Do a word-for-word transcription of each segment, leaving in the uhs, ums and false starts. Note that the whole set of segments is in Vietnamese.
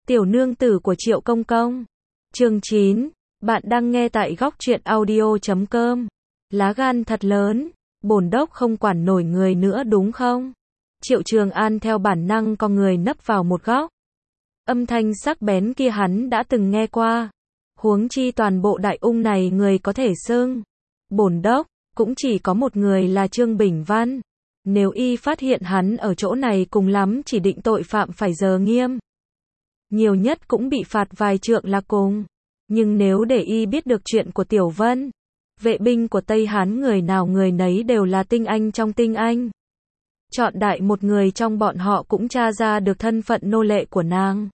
Tiểu nương tử của Triệu Công Công. Chương chín. Bạn đang nghe tại góc truyện audio chấm com. Lá gan thật lớn, bổn đốc không quản nổi người nữa đúng không? Triệu Trường An theo bản năng con người nấp vào một góc. Âm thanh sắc bén kia hắn đã từng nghe qua. Huống chi toàn bộ đại ung này người có thể xưng bổn đốc, cũng chỉ có một người là Trương Bình Văn. Nếu y phát hiện hắn ở chỗ này cùng lắm chỉ định tội phạm phải giờ nghiêm. Nhiều nhất cũng bị phạt vài trượng là cùng. Nhưng nếu để y biết được chuyện của Tiểu Vân, vệ binh của Tây Hán người nào người nấy đều là tinh anh trong tinh anh. Chọn đại một người trong bọn họ cũng tra ra được thân phận nô lệ của nàng.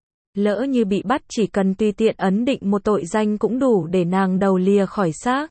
Lỡ như bị bắt chỉ cần tùy tiện ấn định một tội danh cũng đủ để nàng đầu lìa khỏi xác.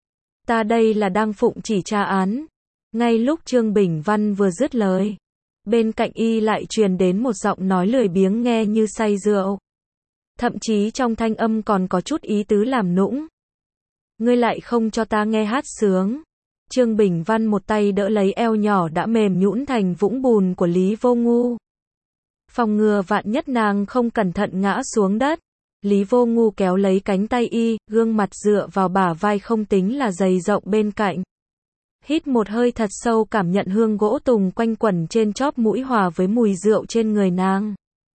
Ta đây là đang phụng chỉ tra án. Ngay lúc Trương Bình Văn vừa dứt lời, bên cạnh y lại truyền đến một giọng nói lười biếng nghe như say rượu. Thậm chí trong thanh âm còn có chút ý tứ làm nũng. Ngươi lại không cho ta nghe hát sướng. Trương Bình Văn một tay đỡ lấy eo nhỏ đã mềm nhũn thành vũng bùn của Lý Vô Ngu. Phòng ngừa vạn nhất nàng không cẩn thận ngã xuống đất. Lý Vô Ngu kéo lấy cánh tay y, gương mặt dựa vào bả vai không tính là dày rộng bên cạnh. Hít một hơi thật sâu cảm nhận hương gỗ tùng quanh quẩn trên chóp mũi hòa với mùi rượu trên người nàng.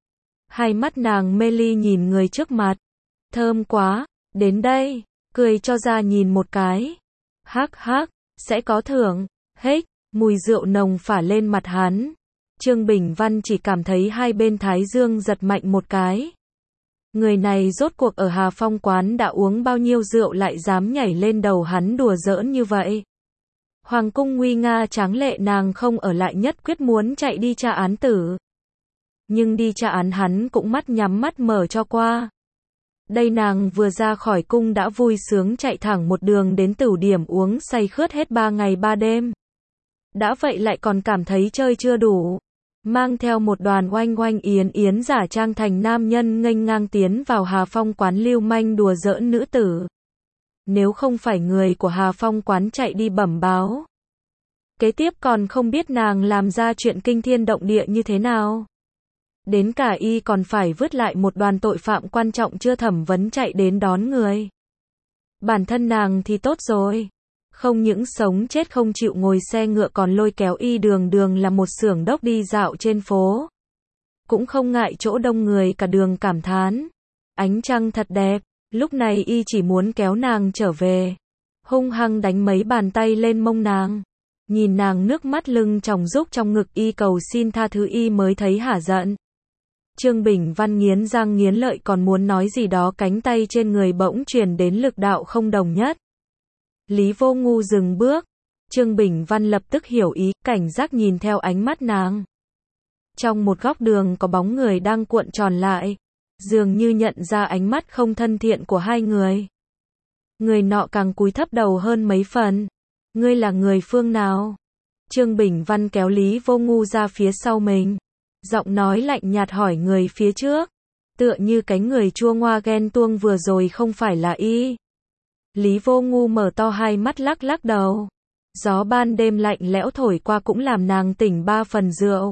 Hai mắt nàng mê ly nhìn người trước mặt. Thơm quá, đến đây, cười cho ra nhìn một cái. Hắc hắc, sẽ có thưởng, hếch, mùi rượu nồng phả lên mặt hắn. Trương Bình Văn chỉ cảm thấy hai bên thái dương giật mạnh một cái. Người này rốt cuộc ở Hà Phong quán đã uống bao nhiêu rượu lại dám nhảy lên đầu hắn đùa giỡn như vậy. Hoàng cung nguy nga tráng lệ nàng không ở lại nhất quyết muốn chạy đi tra án tử. Nhưng đi tra án hắn cũng mắt nhắm mắt mở cho qua. Đây nàng vừa ra khỏi cung đã vui sướng chạy thẳng một đường đến tửu điểm uống say khướt hết ba ngày ba đêm. Đã vậy lại còn cảm thấy chơi chưa đủ. Mang theo một đoàn oanh oanh yến yến giả trang thành nam nhân nghênh ngang tiến vào Hà Phong quán lưu manh đùa giỡn nữ tử. Nếu không phải người của Hà Phong quán chạy đi bẩm báo. Kế tiếp còn không biết nàng làm ra chuyện kinh thiên động địa như thế nào. Đến cả y còn phải vứt lại một đoàn tội phạm quan trọng chưa thẩm vấn chạy đến đón người. Bản thân nàng thì tốt rồi. Không những sống chết không chịu ngồi xe ngựa còn lôi kéo y đường đường là một xưởng đốc đi dạo trên phố. Cũng không ngại chỗ đông người cả đường cảm thán. Ánh trăng thật đẹp, lúc này y chỉ muốn kéo nàng trở về. Hung hăng đánh mấy bàn tay lên mông nàng. Nhìn nàng nước mắt lưng tròng rúc trong ngực y cầu xin tha thứ y mới thấy hả giận. Trương Bình Văn nghiến răng nghiến lợi còn muốn nói gì đó cánh tay trên người bỗng truyền đến lực đạo không đồng nhất. Lý Vô Ngu dừng bước. Trương Bình Văn lập tức hiểu ý, cảnh giác nhìn theo ánh mắt nàng. Trong một góc đường có bóng người đang cuộn tròn lại. Dường như nhận ra ánh mắt không thân thiện của hai người. Người nọ càng cúi thấp đầu hơn mấy phần. Ngươi là người phương nào? Trương Bình Văn kéo Lý Vô Ngu ra phía sau mình. Giọng nói lạnh nhạt hỏi người phía trước. Tựa như cánh người chua ngoa ghen tuông vừa rồi không phải là y. Lý Vô Ngu mở to hai mắt lắc lắc đầu. Gió ban đêm lạnh lẽo thổi qua cũng làm nàng tỉnh ba phần rượu.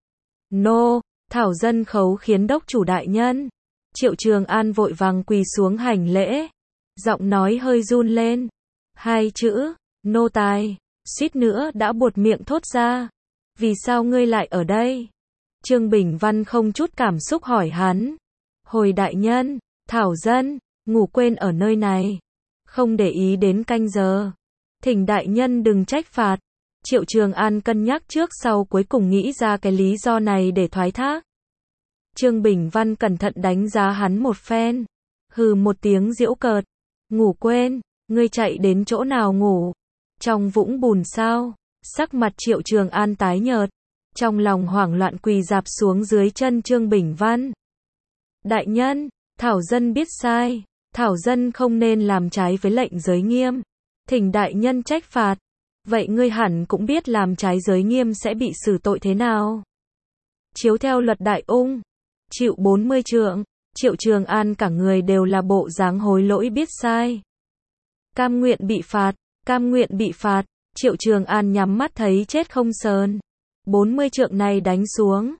Nô, thảo dân khấu khiến đốc chủ đại nhân. Triệu Trường An vội vàng quỳ xuống hành lễ. Giọng nói hơi run lên. Hai chữ, nô tài, suýt nữa đã buột miệng thốt ra. Vì sao ngươi lại ở đây? Trương Bình Văn không chút cảm xúc hỏi hắn. Hồi đại nhân, thảo dân, ngủ quên ở nơi này. Không để ý đến canh giờ. Thỉnh đại nhân đừng trách phạt. Triệu Trường An cân nhắc trước sau cuối cùng nghĩ ra cái lý do này để thoái thác. Trương Bình Văn cẩn thận đánh giá hắn một phen. Hừ một tiếng giễu cợt. Ngủ quên, ngươi chạy đến chỗ nào ngủ? Trong vũng bùn sao? Sắc mặt Triệu Trường An tái nhợt. Trong lòng hoảng loạn quỳ rạp xuống dưới chân Trương Bình Văn. Đại nhân, thảo dân biết sai. Thảo dân không nên làm trái với lệnh giới nghiêm. Thỉnh đại nhân trách phạt. Vậy ngươi hẳn cũng biết làm trái giới nghiêm sẽ bị xử tội thế nào. Chiếu theo luật đại ung. Chịu bốn mươi trượng. Triệu Trường An cả người đều là bộ dáng hối lỗi biết sai. Cam nguyện bị phạt. Cam nguyện bị phạt. Triệu Trường An nhắm mắt thấy chết không sờn. bốn mươi trượng này đánh xuống.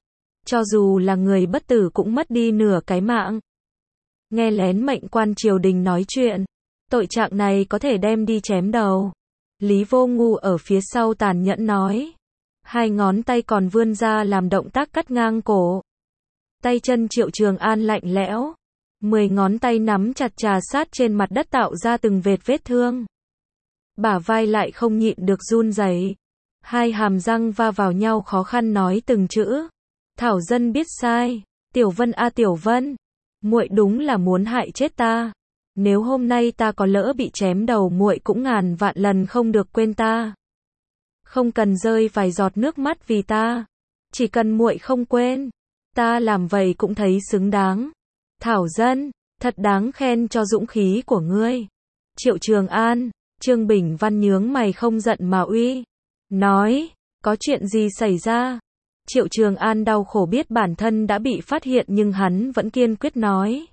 cho dù là người bất tử cũng mất đi nửa cái mạng. Nghe lén mệnh quan triều đình nói chuyện, tội trạng này có thể đem đi chém đầu. Lý Vô Ngu ở phía sau tàn nhẫn nói. Hai ngón tay còn vươn ra làm động tác cắt ngang cổ. Tay chân Triệu Trường An lạnh lẽo. Mười ngón tay nắm chặt trà sát trên mặt đất tạo ra từng vệt vết thương. Bả vai lại không nhịn được run rẩy. Hai hàm răng va vào nhau khó khăn nói từng chữ. Thảo dân biết sai. Tiểu Vân a Tiểu Vân. Muội đúng là muốn hại chết ta. Nếu hôm nay ta có lỡ bị chém đầu muội cũng ngàn vạn lần không được quên ta. Không cần rơi vài giọt nước mắt vì ta. Chỉ cần muội không quên. Ta làm vậy cũng thấy xứng đáng. Thảo dân, thật đáng khen cho dũng khí của ngươi. Triệu Trường An, Trương Bình Văn nhướng mày không giận mà uy. Nói, có chuyện gì xảy ra? Triệu Trường An đau khổ biết bản thân đã bị phát hiện nhưng hắn vẫn kiên quyết nói.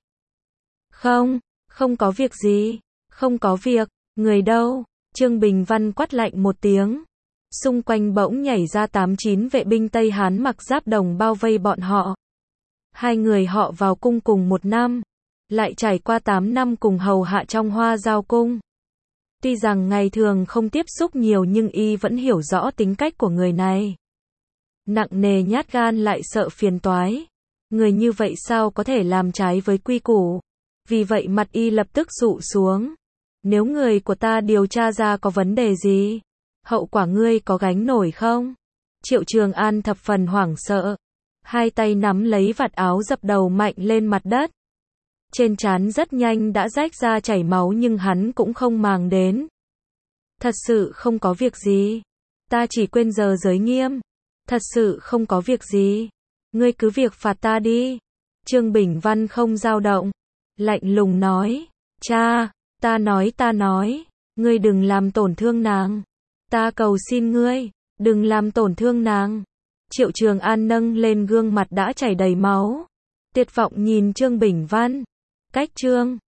Không, không có việc gì, không có việc, người đâu? Trương Bình Văn quát lạnh một tiếng. Xung quanh bỗng nhảy ra tám chín vệ binh Tây Hán mặc giáp đồng bao vây bọn họ. Hai người họ vào cung cùng một năm, lại trải qua tám năm cùng hầu hạ trong Hoa Giao cung. Tuy rằng ngày thường không tiếp xúc nhiều nhưng y vẫn hiểu rõ tính cách của người này. Nặng nề nhát gan lại sợ phiền toái. Người như vậy sao có thể làm trái với quy củ. Vì vậy mặt y lập tức dụ xuống. Nếu người của ta điều tra ra có vấn đề gì, hậu quả ngươi có gánh nổi không? Triệu Trường An thập phần hoảng sợ. Hai tay nắm lấy vạt áo dập đầu mạnh lên mặt đất. Trên trán rất nhanh đã rách ra chảy máu nhưng hắn cũng không màng đến. Thật sự không có việc gì. Ta chỉ quên giờ giới nghiêm. Thật sự không có việc gì. Ngươi cứ việc phạt ta đi. Trương Bình Văn không dao động. Lạnh lùng nói. Cha, ta nói ta nói. Ngươi đừng làm tổn thương nàng. Ta cầu xin ngươi, đừng làm tổn thương nàng. Triệu Trường An nâng lên gương mặt đã chảy đầy máu. Tuyệt vọng nhìn Trương Bình Văn. Cách Trương